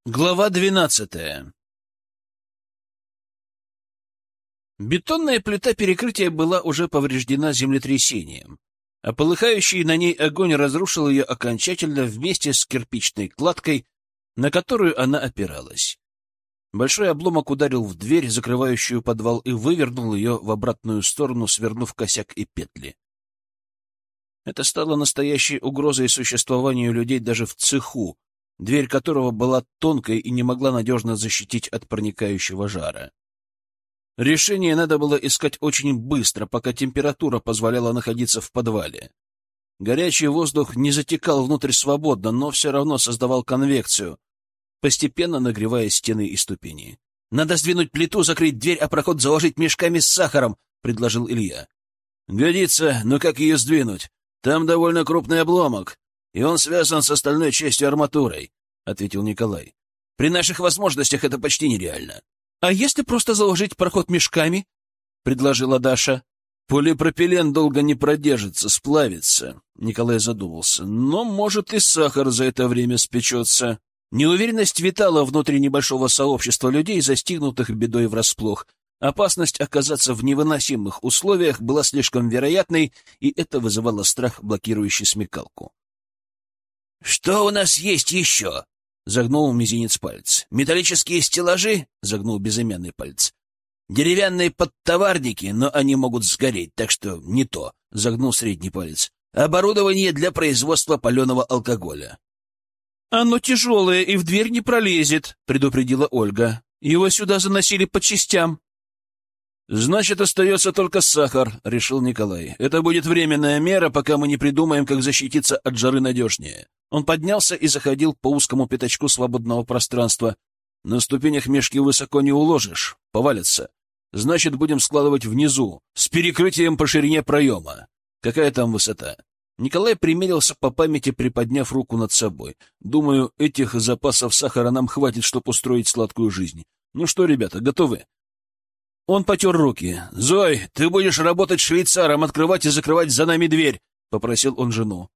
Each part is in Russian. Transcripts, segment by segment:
Глава 12. Бетонная плита перекрытия была уже повреждена землетрясением, а полыхающий на ней огонь разрушил ее окончательно вместе с кирпичной кладкой, на которую она опиралась. Большой обломок ударил в дверь, закрывающую подвал, и вывернул ее в обратную сторону, свернув косяк и петли. Это стало настоящей угрозой существованию людей даже в цеху, дверь которого была тонкой и не могла надежно защитить от проникающего жара. Решение надо было искать очень быстро, пока температура позволяла находиться в подвале. Горячий воздух не затекал внутрь свободно, но все равно создавал конвекцию, постепенно нагревая стены и ступени. — Надо сдвинуть плиту, закрыть дверь, а проход заложить мешками с сахаром, — предложил Илья. — Годится, но как ее сдвинуть? Там довольно крупный обломок, и он связан с остальной частью арматурой, — ответил Николай. — При наших возможностях это почти нереально. — А если просто заложить проход мешками? — предложила Даша. — Полипропилен долго не продержится, сплавится, — Николай задумался. — Но, может, и сахар за это время спечется. Неуверенность витала внутри небольшого сообщества людей, застигнутых бедой врасплох. Опасность оказаться в невыносимых условиях была слишком вероятной, и это вызывало страх, блокирующий смекалку. — Что у нас есть еще? — загнул мизинец палец. — Металлические стеллажи? — загнул безымянный палец. — Деревянные подтоварники, но они могут сгореть, так что не то, — загнул средний палец. — Оборудование для производства паленого алкоголя. — Оно тяжелое и в дверь не пролезет, — предупредила Ольга. — Его сюда заносили по частям. — Значит, остается только сахар, — решил Николай. — Это будет временная мера, пока мы не придумаем, как защититься от жары надежнее. Он поднялся и заходил по узкому пятачку свободного пространства. На ступенях мешки высоко не уложишь, повалятся. Значит, будем складывать внизу, с перекрытием по ширине проема. Какая там высота? Николай примерился по памяти, приподняв руку над собой. Думаю, этих запасов сахара нам хватит, чтобы устроить сладкую жизнь. Ну что, ребята, готовы? Он потер руки. — Зой, ты будешь работать швейцаром, открывать и закрывать за нами дверь, — попросил он жену.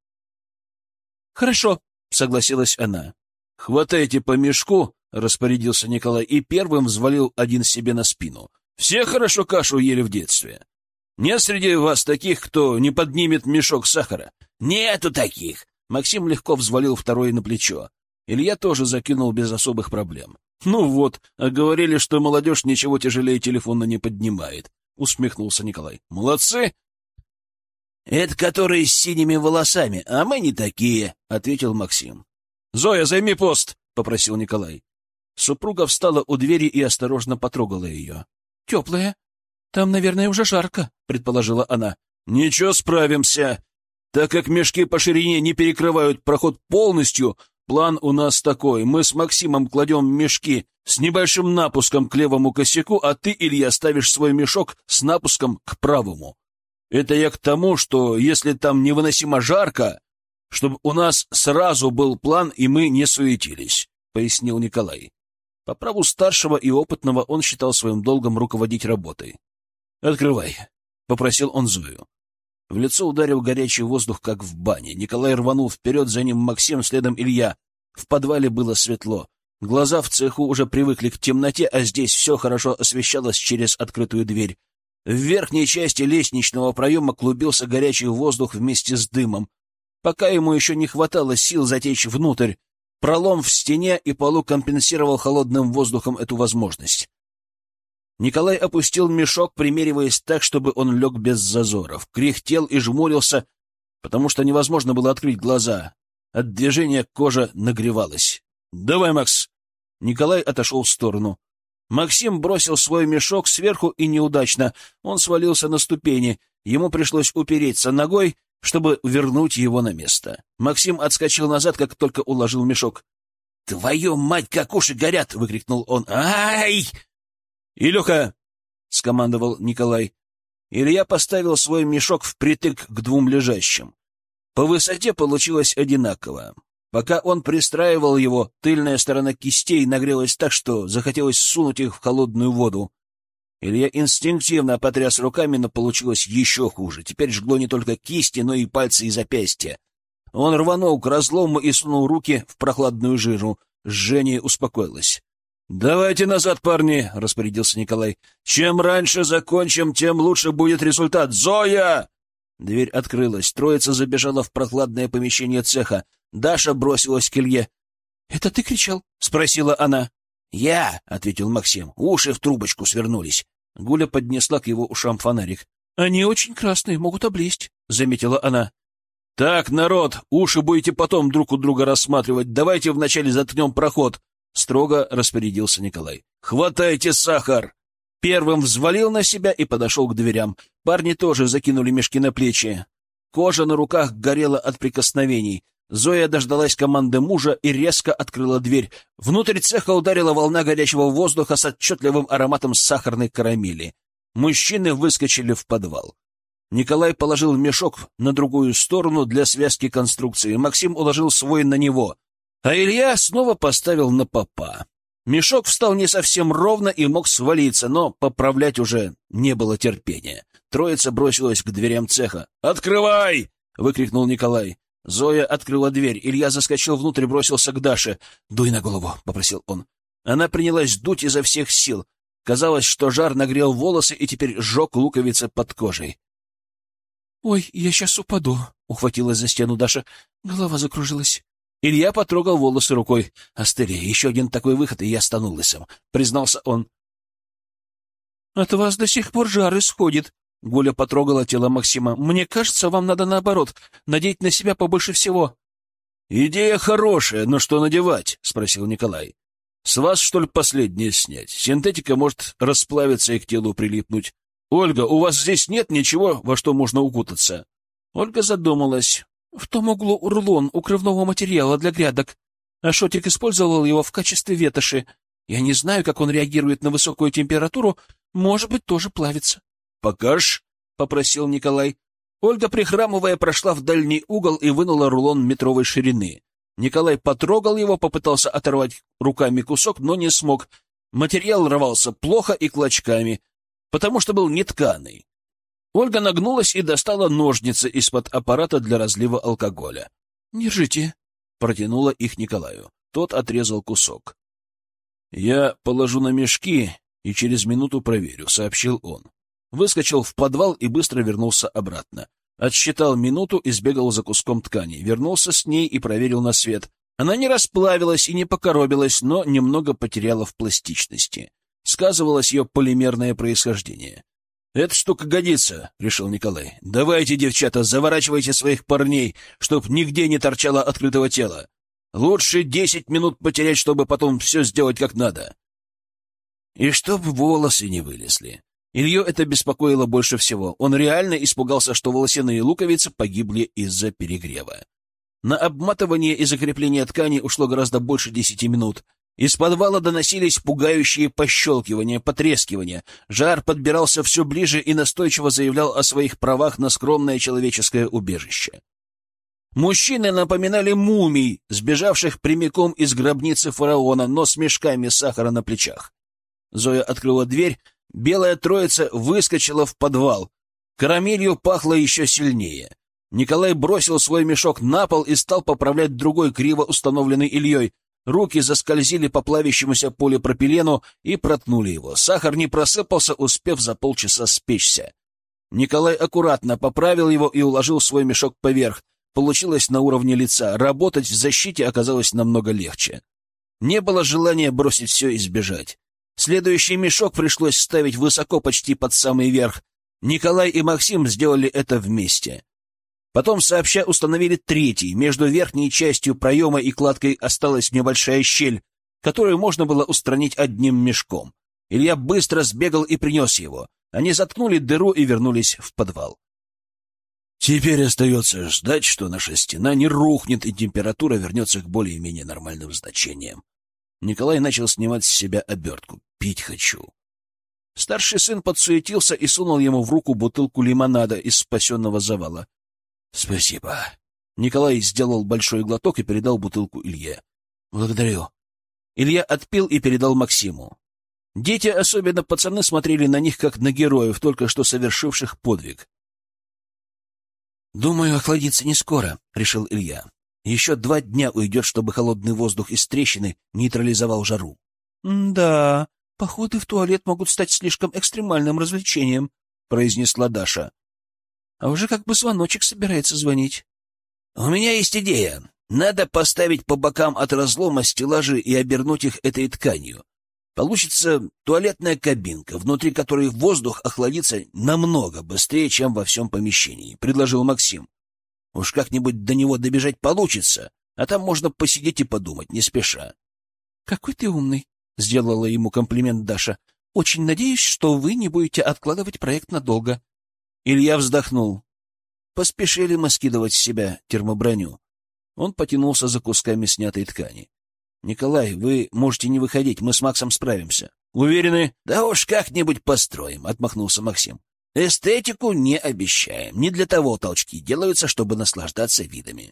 — Хорошо, — согласилась она. — Хватайте по мешку, — распорядился Николай, и первым взвалил один себе на спину. — Все хорошо кашу ели в детстве. Нет среди вас таких, кто не поднимет мешок сахара? — Нету таких. Максим легко взвалил второй на плечо. Илья тоже закинул без особых проблем. — Ну вот, а говорили, что молодежь ничего тяжелее телефона не поднимает, — усмехнулся Николай. — Молодцы! — Это которые с синими волосами, а мы не такие, — ответил Максим. — Зоя, займи пост, — попросил Николай. Супруга встала у двери и осторожно потрогала ее. — Теплая. Там, наверное, уже жарко, — предположила она. — Ничего, справимся. Так как мешки по ширине не перекрывают проход полностью, план у нас такой. Мы с Максимом кладем мешки с небольшим напуском к левому косяку, а ты, Илья, ставишь свой мешок с напуском к правому. Это я к тому, что если там невыносимо жарко, чтобы у нас сразу был план, и мы не суетились, — пояснил Николай. По праву старшего и опытного он считал своим долгом руководить работой. — Открывай, — попросил он Зою. В лицо ударил горячий воздух, как в бане. Николай рванул вперед, за ним Максим, следом Илья. В подвале было светло. Глаза в цеху уже привыкли к темноте, а здесь все хорошо освещалось через открытую дверь. В верхней части лестничного проема клубился горячий воздух вместе с дымом. Пока ему еще не хватало сил затечь внутрь, пролом в стене и полу компенсировал холодным воздухом эту возможность. Николай опустил мешок, примериваясь так, чтобы он лег без зазоров. Кряхтел и жмурился, потому что невозможно было открыть глаза. От движения кожа нагревалась. — Давай, Макс! Николай отошел в сторону. Максим бросил свой мешок сверху и неудачно. Он свалился на ступени. Ему пришлось упереться ногой, чтобы вернуть его на место. Максим отскочил назад, как только уложил мешок. — Твою мать, как уши горят! — выкрикнул он. — Ай! «Илюха!» — скомандовал Николай. Илья поставил свой мешок впритык к двум лежащим. По высоте получилось одинаково. Пока он пристраивал его, тыльная сторона кистей нагрелась так, что захотелось сунуть их в холодную воду. Илья инстинктивно потряс руками, но получилось еще хуже. Теперь жгло не только кисти, но и пальцы и запястья. Он рванул к разлому и сунул руки в прохладную жижу. жжение успокоилось. «Давайте назад, парни!» — распорядился Николай. «Чем раньше закончим, тем лучше будет результат. Зоя!» Дверь открылась. Троица забежала в прохладное помещение цеха. Даша бросилась к Илье. «Это ты кричал?» — спросила она. «Я!» — ответил Максим. «Уши в трубочку свернулись». Гуля поднесла к его ушам фонарик. «Они очень красные, могут облезть», — заметила она. «Так, народ, уши будете потом друг у друга рассматривать. Давайте вначале заткнем проход», — строго распорядился Николай. «Хватайте сахар!» Первым взвалил на себя и подошел к дверям. Парни тоже закинули мешки на плечи. Кожа на руках горела от прикосновений. Зоя дождалась команды мужа и резко открыла дверь. Внутрь цеха ударила волна горячего воздуха с отчетливым ароматом сахарной карамели. Мужчины выскочили в подвал. Николай положил мешок на другую сторону для связки конструкции. Максим уложил свой на него, а Илья снова поставил на попа. Мешок встал не совсем ровно и мог свалиться, но поправлять уже не было терпения. Троица бросилась к дверям цеха. «Открывай!» — выкрикнул Николай. Зоя открыла дверь. Илья заскочил внутрь и бросился к Даше. «Дуй на голову», — попросил он. Она принялась дуть изо всех сил. Казалось, что жар нагрел волосы и теперь сжег луковицы под кожей. «Ой, я сейчас упаду», — ухватилась за стену Даша. Голова закружилась. Илья потрогал волосы рукой. «Остыли, еще один такой выход, и я стану лысым», — признался он. «От вас до сих пор жар исходит», — Гуля потрогала тело Максима. «Мне кажется, вам надо наоборот, надеть на себя побольше всего». «Идея хорошая, но что надевать?» — спросил Николай. «С вас, что ли, последнее снять? Синтетика может расплавиться и к телу прилипнуть. Ольга, у вас здесь нет ничего, во что можно укутаться?» Ольга задумалась. «В том углу рулон укрывного материала для грядок. Ашотик использовал его в качестве ветоши. Я не знаю, как он реагирует на высокую температуру. Может быть, тоже плавится». «Покажешь?» — попросил Николай. Ольга, прихрамывая, прошла в дальний угол и вынула рулон метровой ширины. Николай потрогал его, попытался оторвать руками кусок, но не смог. Материал рвался плохо и клочками, потому что был нетканый. Ольга нагнулась и достала ножницы из-под аппарата для разлива алкоголя. «Держите», — протянула их Николаю. Тот отрезал кусок. «Я положу на мешки и через минуту проверю», — сообщил он. Выскочил в подвал и быстро вернулся обратно. Отсчитал минуту и сбегал за куском ткани. Вернулся с ней и проверил на свет. Она не расплавилась и не покоробилась, но немного потеряла в пластичности. Сказывалось ее полимерное происхождение. «Эта штука годится», — решил Николай. «Давайте, девчата, заворачивайте своих парней, чтоб нигде не торчало открытого тела. Лучше 10 минут потерять, чтобы потом все сделать как надо. И чтоб волосы не вылезли». Илью это беспокоило больше всего. Он реально испугался, что волосяные луковицы погибли из-за перегрева. На обматывание и закрепление ткани ушло гораздо больше 10 минут. Из подвала доносились пугающие пощелкивания, потрескивания. Жар подбирался все ближе и настойчиво заявлял о своих правах на скромное человеческое убежище. Мужчины напоминали мумий, сбежавших прямиком из гробницы фараона, но с мешками сахара на плечах. Зоя открыла дверь. Белая троица выскочила в подвал. Карамелью пахло еще сильнее. Николай бросил свой мешок на пол и стал поправлять другой, криво установленный Ильей. Руки заскользили по плавящемуся полипропилену и проткнули его. Сахар не просыпался, успев за полчаса спечься. Николай аккуратно поправил его и уложил свой мешок поверх. Получилось на уровне лица. Работать в защите оказалось намного легче. Не было желания бросить все и сбежать. Следующий мешок пришлось ставить высоко, почти под самый верх. Николай и Максим сделали это вместе. Потом сообща установили третий. Между верхней частью проема и кладкой осталась небольшая щель, которую можно было устранить одним мешком. Илья быстро сбегал и принес его. Они заткнули дыру и вернулись в подвал. «Теперь остается ждать, что наша стена не рухнет и температура вернется к более-менее нормальным значениям». Николай начал снимать с себя обертку. «Пить хочу». Старший сын подсуетился и сунул ему в руку бутылку лимонада из спасенного завала. «Спасибо». Николай сделал большой глоток и передал бутылку Илье. «Благодарю». Илья отпил и передал Максиму. Дети, особенно пацаны, смотрели на них, как на героев, только что совершивших подвиг. «Думаю, охладиться не скоро», — решил Илья. Еще 2 дня уйдет, чтобы холодный воздух из трещины нейтрализовал жару. — Да, походы в туалет могут стать слишком экстремальным развлечением, — произнесла Даша. — А уже как бы звоночек собирается звонить. — У меня есть идея. Надо поставить по бокам от разлома стеллажи и обернуть их этой тканью. Получится туалетная кабинка, внутри которой воздух охладится намного быстрее, чем во всем помещении, — предложил Максим. Уж как-нибудь до него добежать получится, а там можно посидеть и подумать, не спеша. — Какой ты умный, — сделала ему комплимент Даша. — Очень надеюсь, что вы не будете откладывать проект надолго. Илья вздохнул. Поспешили мы скидывать с себя термоброню. Он потянулся за кусками снятой ткани. — Николай, вы можете не выходить, мы с Максом справимся. — Уверены? — Да уж как-нибудь построим, — отмахнулся Максим. — Эстетику не обещаем. Не для того толчки делаются, чтобы наслаждаться видами.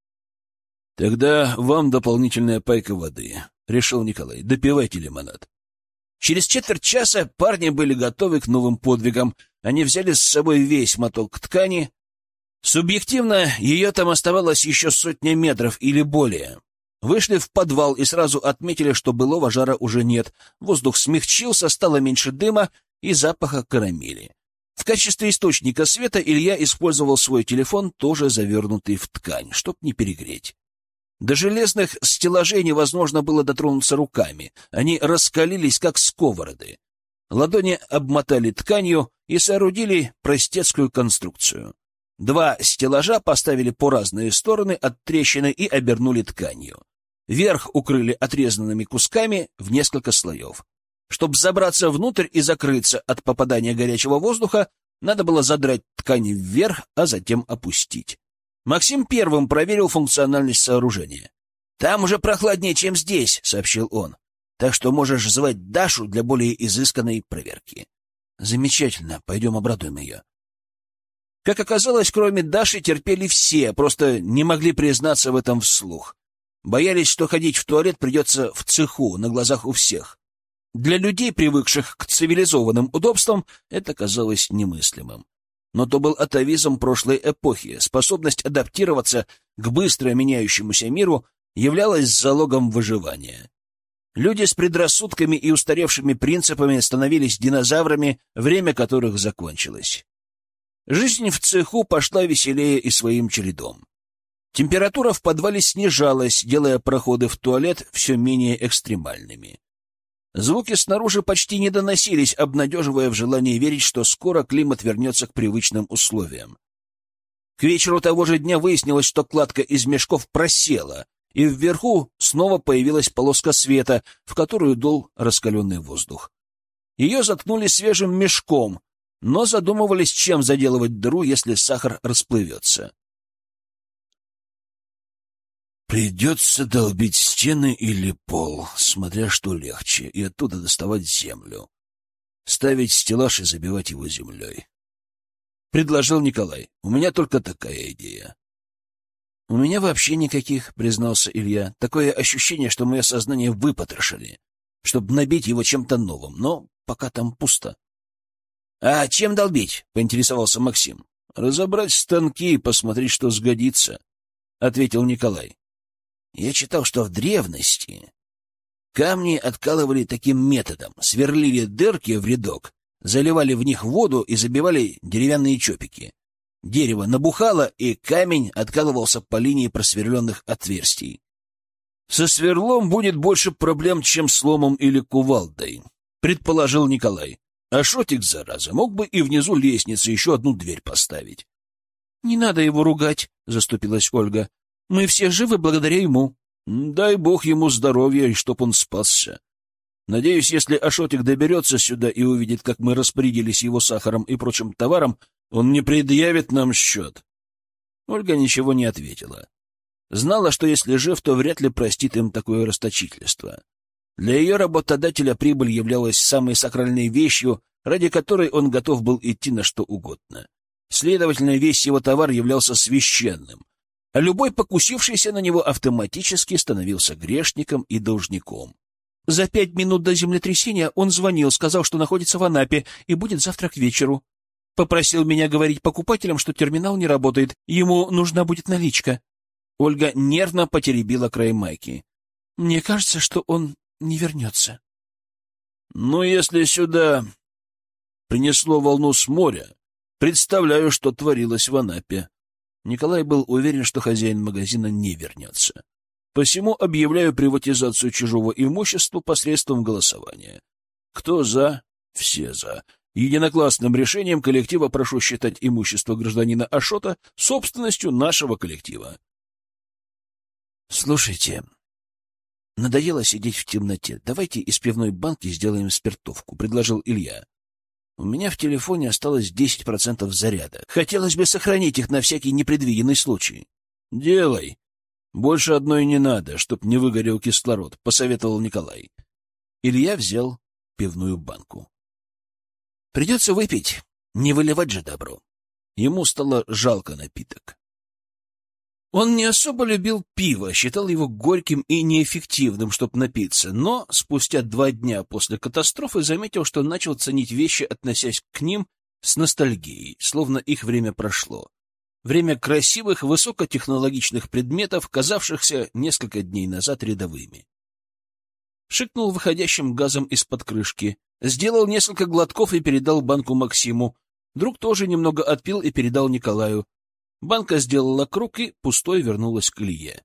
— Тогда вам дополнительная пайка воды, — решил Николай. — Допивайте лимонад. Через четверть часа парни были готовы к новым подвигам. Они взяли с собой весь моток ткани. Субъективно, ее там оставалось еще 100 метров или более. Вышли в подвал и сразу отметили, что былого жара уже нет. Воздух смягчился, стало меньше дыма и запаха карамели. В качестве источника света Илья использовал свой телефон, тоже завернутый в ткань, чтоб не перегреть. До железных стеллажей невозможно было дотронуться руками. Они раскалились, как сковороды. Ладони обмотали тканью и соорудили простецкую конструкцию. 2 стеллажа поставили по разные стороны от трещины и обернули тканью. Верх укрыли отрезанными кусками в несколько слоев. Чтобы забраться внутрь и закрыться от попадания горячего воздуха, надо было задрать ткань вверх, а затем опустить. Максим первым проверил функциональность сооружения. «Там уже прохладнее, чем здесь», — сообщил он. «Так что можешь звать Дашу для более изысканной проверки». «Замечательно, пойдем обрадуем ее». Как оказалось, кроме Даши терпели все, просто не могли признаться в этом вслух. Боялись, что ходить в туалет придется в цеху, на глазах у всех. Для людей, привыкших к цивилизованным удобствам, это казалось немыслимым. Но то был атавизм прошлой эпохи. Способность адаптироваться к быстро меняющемуся миру являлась залогом выживания. Люди с предрассудками и устаревшими принципами становились динозаврами, время которых закончилось. Жизнь в цеху пошла веселее и своим чередом. Температура в подвале снижалась, делая проходы в туалет все менее экстремальными. Звуки снаружи почти не доносились, обнадеживая в желании верить, что скоро климат вернется к привычным условиям. К вечеру того же дня выяснилось, что кладка из мешков просела, и вверху снова появилась полоска света, в которую дул раскаленный воздух. Ее заткнули свежим мешком, но задумывались, чем заделывать дыру, если сахар расплывется. Придется долбить стены или пол, смотря что легче, и оттуда доставать землю. Ставить стеллаж и забивать его землей. Предложил Николай. У меня только такая идея. У меня вообще никаких, признался Илья. Такое ощущение, что мое сознание выпотрошили, чтобы набить его чем-то новым, но пока там пусто. А чем долбить? Поинтересовался Максим. Разобрать станки и посмотреть, что сгодится, ответил Николай. Я читал, что в древности камни откалывали таким методом. Сверлили дырки в рядок, заливали в них воду и забивали деревянные чопики. Дерево набухало, и камень откалывался по линии просверленных отверстий. Со сверлом будет больше проблем, чем с ломом или кувалдой, предположил Николай. А Шотик, зараза, мог бы и внизу лестницы еще одну дверь поставить. — Не надо его ругать, — заступилась Ольга. Мы все живы благодаря ему. Дай бог ему здоровья, и чтоб он спасся. Надеюсь, если Ашотик доберется сюда и увидит, как мы распорядились его сахаром и прочим товаром, он не предъявит нам счет. Ольга ничего не ответила. Знала, что если жив, то вряд ли простит им такое расточительство. Для ее работодателя прибыль являлась самой сакральной вещью, ради которой он готов был идти на что угодно. Следовательно, весь его товар являлся священным, а любой покусившийся на него автоматически становился грешником и должником. За 5 минут до землетрясения он звонил, сказал, что находится в Анапе и будет завтра к вечеру. Попросил меня говорить покупателям, что терминал не работает, ему нужна будет наличка. Ольга нервно потеребила край майки. Мне кажется, что он не вернется. Но если сюда принесло волну с моря, представляю, что творилось в Анапе. Николай был уверен, что хозяин магазина не вернется. Посему объявляю приватизацию чужого имущества посредством голосования. Кто за? Все за. Единогласным решением коллектива прошу считать имущество гражданина Ашота собственностью нашего коллектива. Слушайте, надоело сидеть в темноте. Давайте из пивной банки сделаем спиртовку, — предложил Илья. У меня в телефоне осталось 10% заряда. Хотелось бы сохранить их на всякий непредвиденный случай. Делай. Больше одной не надо, чтоб не выгорел кислород, — посоветовал Николай. Илья взял пивную банку. Придется выпить, не выливать же добро. Ему стало жалко напиток. Он не особо любил пиво, считал его горьким и неэффективным, чтобы напиться, но спустя 2 дня после катастрофы заметил, что начал ценить вещи, относясь к ним с ностальгией, словно их время прошло. Время красивых, высокотехнологичных предметов, казавшихся несколько дней назад рядовыми. Шикнул выходящим газом из-под крышки, сделал несколько глотков и передал банку Максиму. Друг тоже немного отпил и передал Николаю. Банка сделала круг и пустой вернулась к Илье.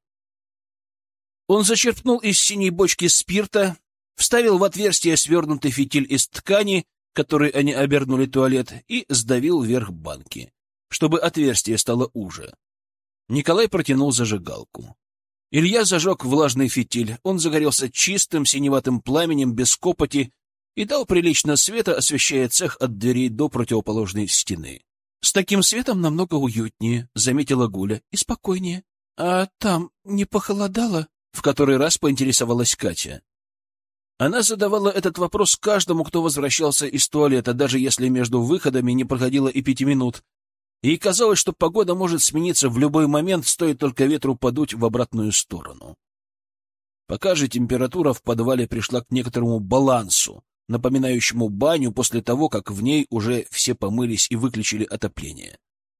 Он зачерпнул из синей бочки спирта, вставил в отверстие свернутый фитиль из ткани, которой они обернули туалет, и сдавил вверх банки, чтобы отверстие стало уже. Николай протянул зажигалку. Илья зажег влажный фитиль. Он загорелся чистым синеватым пламенем без копоти и дал прилично света, освещая цех от дверей до противоположной стены. — С таким светом намного уютнее, — заметила Гуля, — и спокойнее. — А там не похолодало? — в который раз поинтересовалась Катя. Она задавала этот вопрос каждому, кто возвращался из туалета, даже если между выходами не проходило и 5 минут. Ей казалось, что погода может смениться в любой момент, стоит только ветру подуть в обратную сторону. Пока же температура в подвале пришла к некоторому балансу, напоминающему баню после того, как в ней уже все помылись и выключили отопление.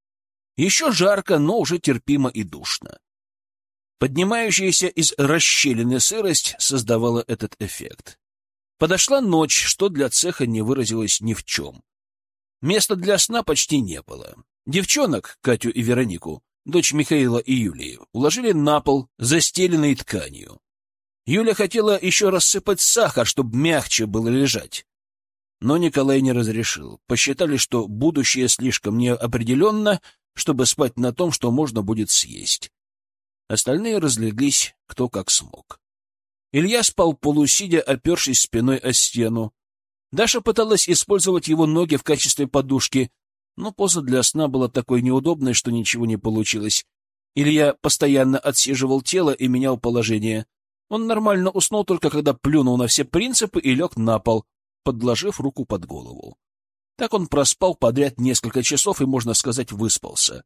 Еще жарко, но уже терпимо и душно. Поднимающаяся из расщелины сырость создавала этот эффект. Подошла ночь, что для цеха не выразилось ни в чем. Места для сна почти не было. Девчонок, Катю и Веронику, дочь Михаила и Юлии, уложили на пол, застеленный тканью. Юля хотела еще рассыпать сахар, чтобы мягче было лежать. Но Николай не разрешил. Посчитали, что будущее слишком неопределенно, чтобы спать на том, что можно будет съесть. Остальные разлеглись кто как смог. Илья спал полусидя, опершись спиной о стену. Даша пыталась использовать его ноги в качестве подушки, но поза для сна была такой неудобной, что ничего не получилось. Илья постоянно отсиживал тело и менял положение. Он нормально уснул только когда плюнул на все принципы и лег на пол, подложив руку под голову. Так он проспал подряд несколько часов и, можно сказать, выспался.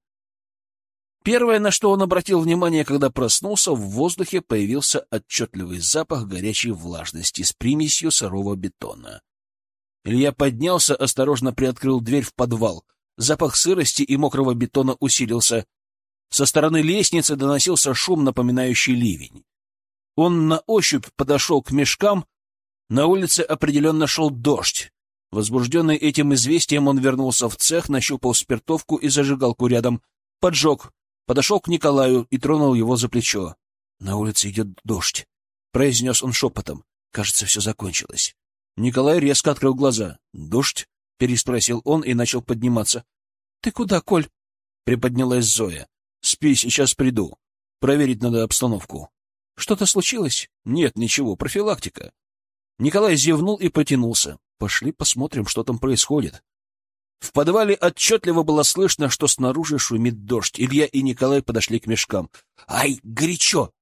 Первое, на что он обратил внимание, когда проснулся, в воздухе появился отчетливый запах горячей влажности с примесью сырого бетона. Илья поднялся, осторожно приоткрыл дверь в подвал. Запах сырости и мокрого бетона усилился. Со стороны лестницы доносился шум, напоминающий ливень. Он на ощупь подошел к мешкам. На улице определенно шел дождь. Возбужденный этим известием, он вернулся в цех, нащупал спиртовку и зажигалку рядом, поджег, подошел к Николаю и тронул его за плечо. — На улице идет дождь, — произнес он шепотом. — Кажется, все закончилось. Николай резко открыл глаза. — Дождь? — переспросил он и начал подниматься. — Ты куда, Коль? — приподнялась Зоя. — Спи, сейчас приду. Проверить надо обстановку. — Что-то случилось? — Нет, ничего, профилактика. Николай зевнул и потянулся. Пошли посмотрим, что там происходит. В подвале отчетливо было слышно, что снаружи шумит дождь. Илья и Николай подошли к мешкам. «Ай, горячо!»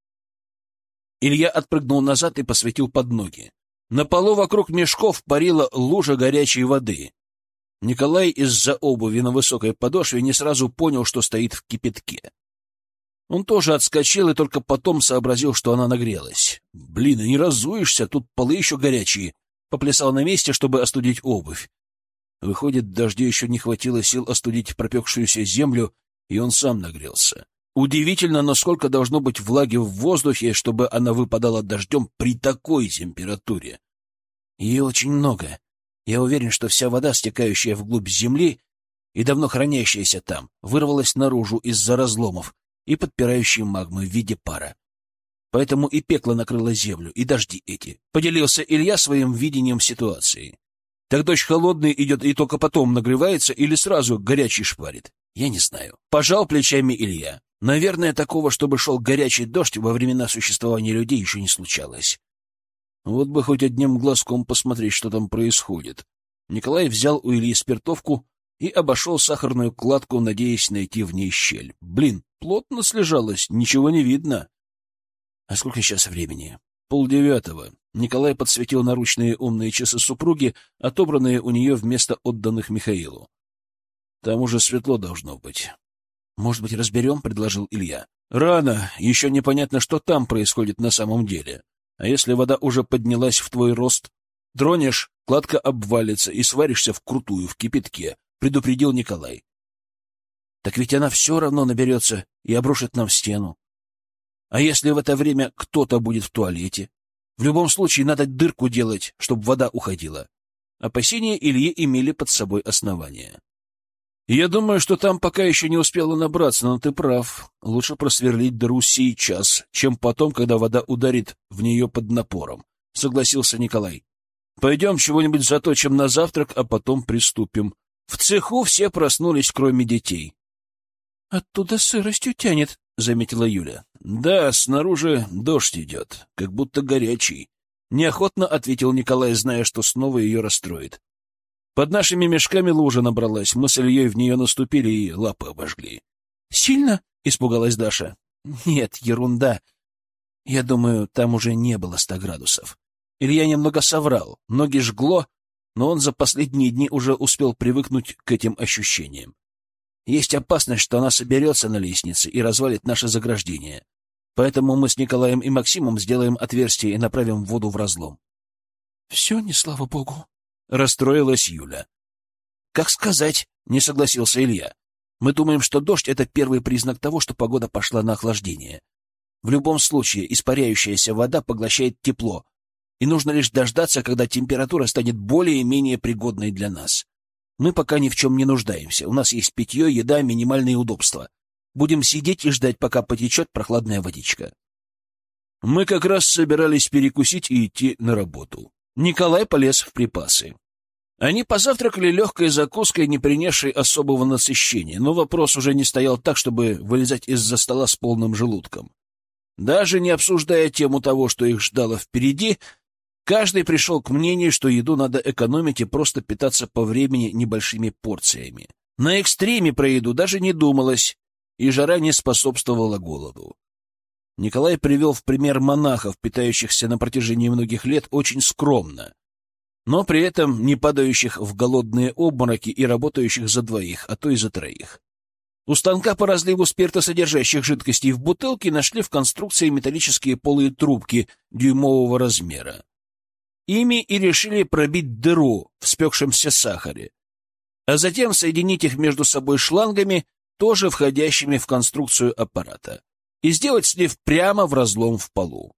Илья отпрыгнул назад и посветил под ноги. На полу вокруг мешков парила лужа горячей воды. Николай из-за обуви на высокой подошве не сразу понял, что стоит в кипятке. Он тоже отскочил и только потом сообразил, что она нагрелась. «Блин, и не разуешься, тут полы еще горячие!» Поплясал на месте, чтобы остудить обувь. Выходит, дождю еще не хватило сил остудить пропекшуюся землю, и он сам нагрелся. Удивительно, насколько должно быть влаги в воздухе, чтобы она выпадала дождем при такой температуре. Ее очень много. Я уверен, что вся вода, стекающая вглубь земли и давно хранящаяся там, вырвалась наружу из-за разломов и подпирающей магмы в виде пара. Поэтому и пекло накрыло землю, и дожди эти. Поделился Илья своим видением ситуации. Так дождь холодный идет и только потом нагревается или сразу горячий шпарит? Я не знаю. Пожал плечами Илья. Наверное, такого, чтобы шел горячий дождь, во времена существования людей еще не случалось. Вот бы хоть одним глазком посмотреть, что там происходит. Николай взял у Ильи спиртовку и обошел сахарную кладку, надеясь найти в ней щель. Блин, плотно слежалось, ничего не видно. А сколько сейчас времени? 8:30. Николай подсветил наручные умные часы супруги, отобранные у нее вместо отданных Михаилу. Там уже светло должно быть. «Может быть, разберем?» — предложил Илья. «Рано. Еще непонятно, что там происходит на самом деле. А если вода уже поднялась в твой рост? Тронешь, кладка обвалится и сваришься вкрутую в кипятке», — предупредил Николай. «Так ведь она все равно наберется и обрушит нам стену. А если в это время кто-то будет в туалете? В любом случае надо дырку делать, чтобы вода уходила». Опасения Ильи имели под собой основания. «Я думаю, что там пока еще не успела набраться, но ты прав. Лучше просверлить дыру сейчас, чем потом, когда вода ударит в нее под напором», — согласился Николай. «Пойдем чего-нибудь заточим на завтрак, а потом приступим». В цеху все проснулись, кроме детей. «Оттуда сыростью тянет», — заметила Юля. «Да, снаружи дождь идет, как будто горячий», — неохотно ответил Николай, зная, что снова ее расстроит. «Под нашими мешками лужа набралась, мы с Ильей в нее наступили и лапы обожгли». «Сильно?» — испугалась Даша. «Нет, ерунда. Я думаю, там уже не было 100 градусов». Илья немного соврал, ноги жгло, но он за последние дни уже успел привыкнуть к этим ощущениям. Есть опасность, что она соберется на лестнице и развалит наше заграждение. Поэтому мы с Николаем и Максимом сделаем отверстие и направим воду в разлом. — Все, не слава богу, — расстроилась Юля. — Как сказать, — не согласился Илья. — Мы думаем, что дождь — это первый признак того, что погода пошла на охлаждение. В любом случае, испаряющаяся вода поглощает тепло, и нужно лишь дождаться, когда температура станет более-менее пригодной для нас. Мы пока ни в чем не нуждаемся. У нас есть питье, еда, минимальные удобства. Будем сидеть и ждать, пока потечет прохладная водичка. Мы как раз собирались перекусить и идти на работу. Николай полез в припасы. Они позавтракали легкой закуской, не принесшей особого насыщения, но вопрос уже не стоял так, чтобы вылезать из-за стола с полным желудком. Даже не обсуждая тему того, что их ждало впереди, каждый пришел к мнению, что еду надо экономить и просто питаться по времени небольшими порциями. На экстриме про еду даже не думалось, и жара не способствовала голоду. Николай привел в пример монахов, питающихся на протяжении многих лет очень скромно, но при этом не падающих в голодные обмороки и работающих за двоих, а то и за троих. У станка по разливу спиртосодержащих жидкостей в бутылке нашли в конструкции металлические полые трубки дюймового размера. Ими и решили пробить дыру в спекшемся сахаре, а затем соединить их между собой шлангами, тоже входящими в конструкцию аппарата, и сделать слив прямо в разлом в полу.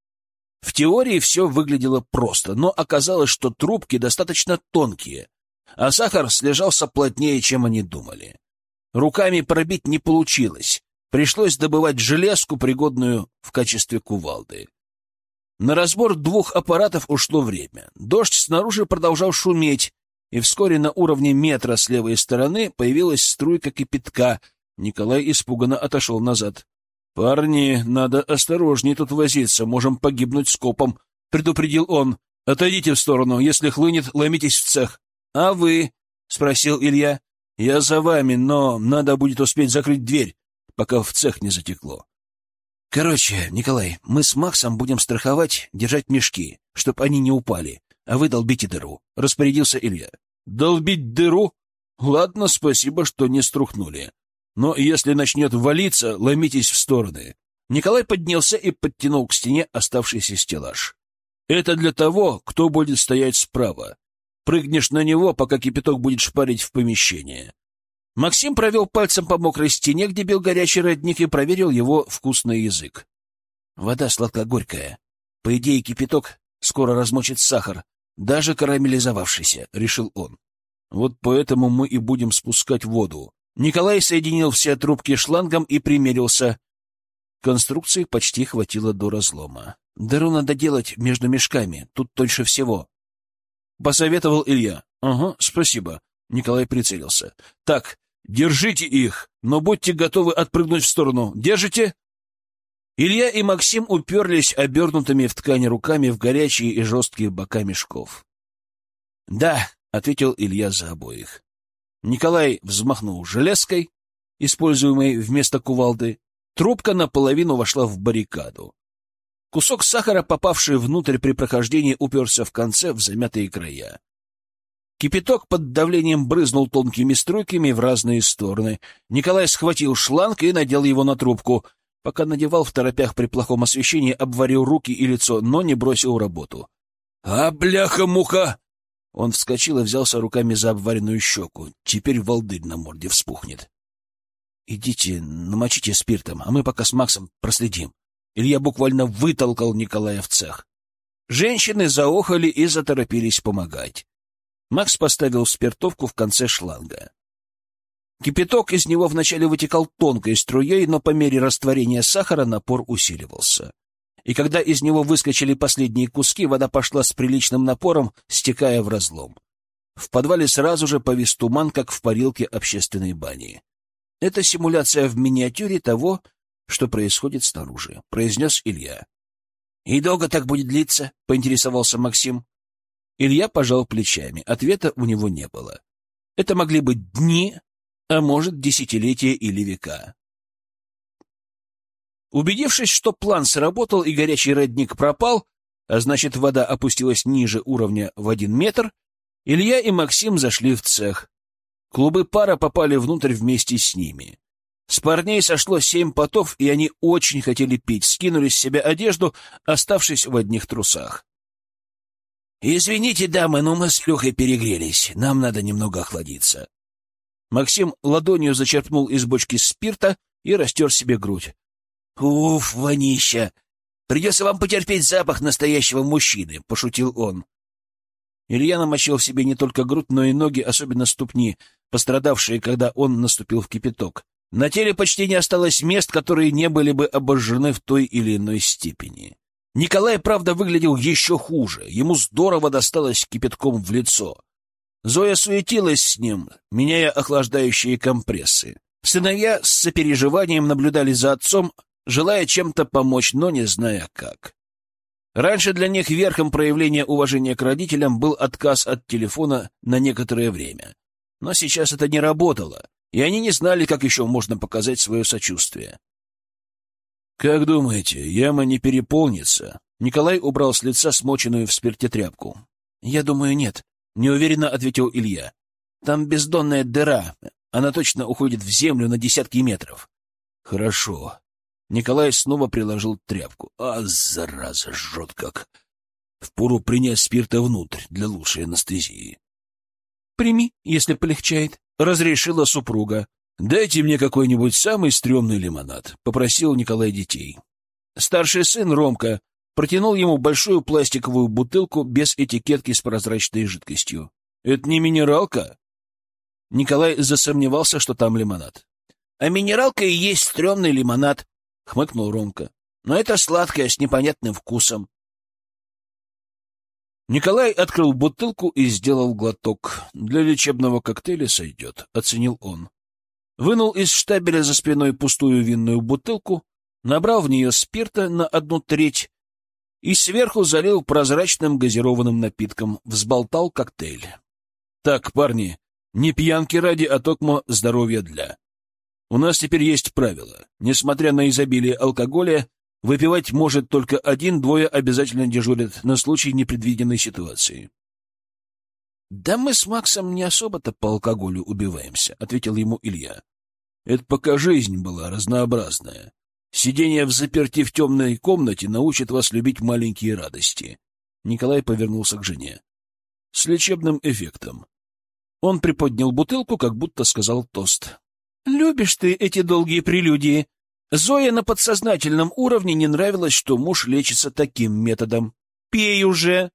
В теории все выглядело просто, но оказалось, что трубки достаточно тонкие, а сахар слежался плотнее, чем они думали. Руками пробить не получилось, пришлось добывать железку, пригодную в качестве кувалды. На разбор 2 аппаратов ушло время. Дождь снаружи продолжал шуметь, и вскоре на уровне метра с левой стороны появилась струйка кипятка. Николай испуганно отошел назад. — Парни, надо осторожнее тут возиться, можем погибнуть скопом, — предупредил он. — Отойдите в сторону, если хлынет, ломитесь в цех. — А вы? — спросил Илья. — Я за вами, но надо будет успеть закрыть дверь, пока в цех не затекло. — Короче, Николай, мы с Максом будем страховать, держать мешки, чтоб они не упали, а вы долбите дыру, — распорядился Илья. — Долбить дыру? Ладно, спасибо, что не струхнули. Но если начнет валиться, ломитесь в стороны. Николай поднялся и подтянул к стене оставшийся стеллаж. Это для того, кто будет стоять справа. Прыгнешь на него, пока кипяток будет шпарить в помещение. Максим провел пальцем по мокрой стене, где бил горячий родник, и проверил его вкусный язык. Вода сладко-горькая. По идее, кипяток скоро размочит сахар, даже карамелизовавшийся, — решил он. Вот поэтому мы и будем спускать воду. Николай соединил все трубки шлангом и примерился. Конструкции почти хватило до разлома. Дыру надо делать между мешками, тут тоньше всего. Посоветовал Илья. Ага, спасибо. Николай прицелился. Так, держите их, но будьте готовы отпрыгнуть в сторону. Держите? Илья и Максим уперлись обернутыми в ткань руками в горячие и жесткие бока мешков. Да, — ответил Илья за обоих. Николай взмахнул железкой, используемой вместо кувалды. Трубка наполовину вошла в баррикаду. Кусок сахара, попавший внутрь при прохождении, уперся в конце в замятые края. Кипяток под давлением брызнул тонкими струйками в разные стороны. Николай схватил шланг и надел его на трубку. Пока надевал, в торопях при плохом освещении обварил руки и лицо, но не бросил работу. «А, бляха-муха!» Он вскочил и взялся руками за обваренную щеку. Теперь волдырь на морде вспухнет. «Идите, намочите спиртом, а мы пока с Максом проследим». Илья буквально вытолкал Николая в цех. Женщины заохали и заторопились помогать. Макс поставил спиртовку в конце шланга. Кипяток из него вначале вытекал тонкой струей, но по мере растворения сахара напор усиливался. И когда из него выскочили последние куски, вода пошла с приличным напором, стекая в разлом. В подвале сразу же повис туман, как в парилке общественной бани. Это симуляция в миниатюре того, что происходит снаружи, — произнес Илья. — И долго так будет длиться? — поинтересовался Максим. Илья пожал плечами. Ответа у него не было. Это могли быть дни, а может, десятилетия или века. Убедившись, что план сработал и горячий родник пропал, а значит, вода опустилась ниже уровня в 1 метр, Илья и Максим зашли в цех. Клубы пара попали внутрь вместе с ними. С парней сошло 7 потов, и они очень хотели пить, скинули с себя одежду, оставшись в одних трусах. «Извините, дамы, но мы с Лехой перегрелись. Нам надо немного охладиться». Максим ладонью зачерпнул из бочки спирта и растер себе грудь. «Уф, вонища! Придется вам потерпеть запах настоящего мужчины», — пошутил он. Илья намочил себе не только грудь, но и ноги, особенно ступни, пострадавшие, когда он наступил в кипяток. На теле почти не осталось мест, которые не были бы обожжены в той или иной степени. Николай, правда, выглядел еще хуже. Ему здорово досталось кипятком в лицо. Зоя суетилась с ним, меняя охлаждающие компрессы. Сыновья с сопереживанием наблюдали за отцом, желая чем-то помочь, но не зная как. Раньше для них верхом проявления уважения к родителям был отказ от телефона на некоторое время. Но сейчас это не работало, и они не знали, как еще можно показать свое сочувствие. «Как думаете, яма не переполнится?» Николай убрал с лица смоченную в спирте тряпку. «Я думаю, нет», — неуверенно ответил Илья. «Там бездонная дыра. Она точно уходит в землю на десятки метров». «Хорошо». Николай снова приложил тряпку. «А, зараза, жжет как! Впору принять спирта внутрь для лучшей анестезии». «Прими, если полегчает», — разрешила супруга. «Дайте мне какой-нибудь самый стрёмный лимонад», — попросил Николай детей. Старший сын, Ромка, протянул ему большую пластиковую бутылку без этикетки с прозрачной жидкостью. «Это не минералка?» Николай засомневался, что там лимонад. «А минералка и есть стрёмный лимонад», — хмыкнул Ромка. «Но это сладкое с непонятным вкусом». Николай открыл бутылку и сделал глоток. «Для лечебного коктейля сойдет», — оценил он. Вынул из штабеля за спиной пустую винную бутылку, набрал в нее спирта на 1/3 и сверху залил прозрачным газированным напитком, взболтал коктейль. «Так, парни, не пьянки ради, а токмо здоровья для. У нас теперь есть правило. Несмотря на изобилие алкоголя, выпивать может только 1, 2 обязательно дежурят на случай непредвиденной ситуации». «Да мы с Максом не особо-то по алкоголю убиваемся», — ответил ему Илья. «Это пока жизнь была разнообразная. Сидение взаперти в темной комнате научит вас любить маленькие радости». Николай повернулся к жене. «С лечебным эффектом. Он приподнял бутылку, как будто сказал тост. «Любишь ты эти долгие прелюдии. Зое на подсознательном уровне не нравилось, что муж лечится таким методом. Пей уже!»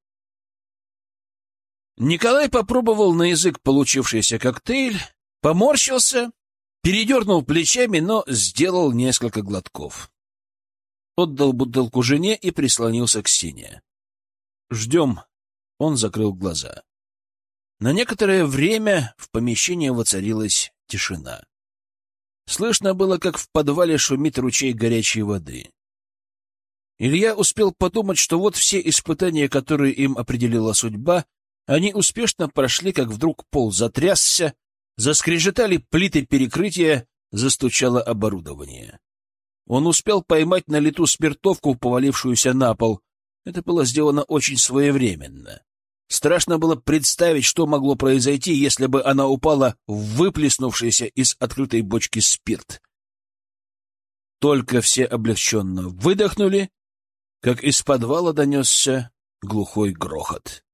Николай попробовал на язык получившийся коктейль, поморщился, передернул плечами, но сделал несколько глотков. Отдал бутылку жене и прислонился к стене. «Ждем». Он закрыл глаза. На некоторое время в помещении воцарилась тишина. Слышно было, как в подвале шумит ручей горячей воды. Илья успел подумать, что вот все испытания, которые им определила судьба, они успешно прошли, как вдруг пол затрясся, заскрежетали плиты перекрытия, застучало оборудование. Он успел поймать на лету спиртовку, повалившуюся на пол. Это было сделано очень своевременно. Страшно было представить, что могло произойти, если бы она упала в выплеснувшийся из открытой бочки спирт. Только все облегченно выдохнули, как из подвала донесся глухой грохот.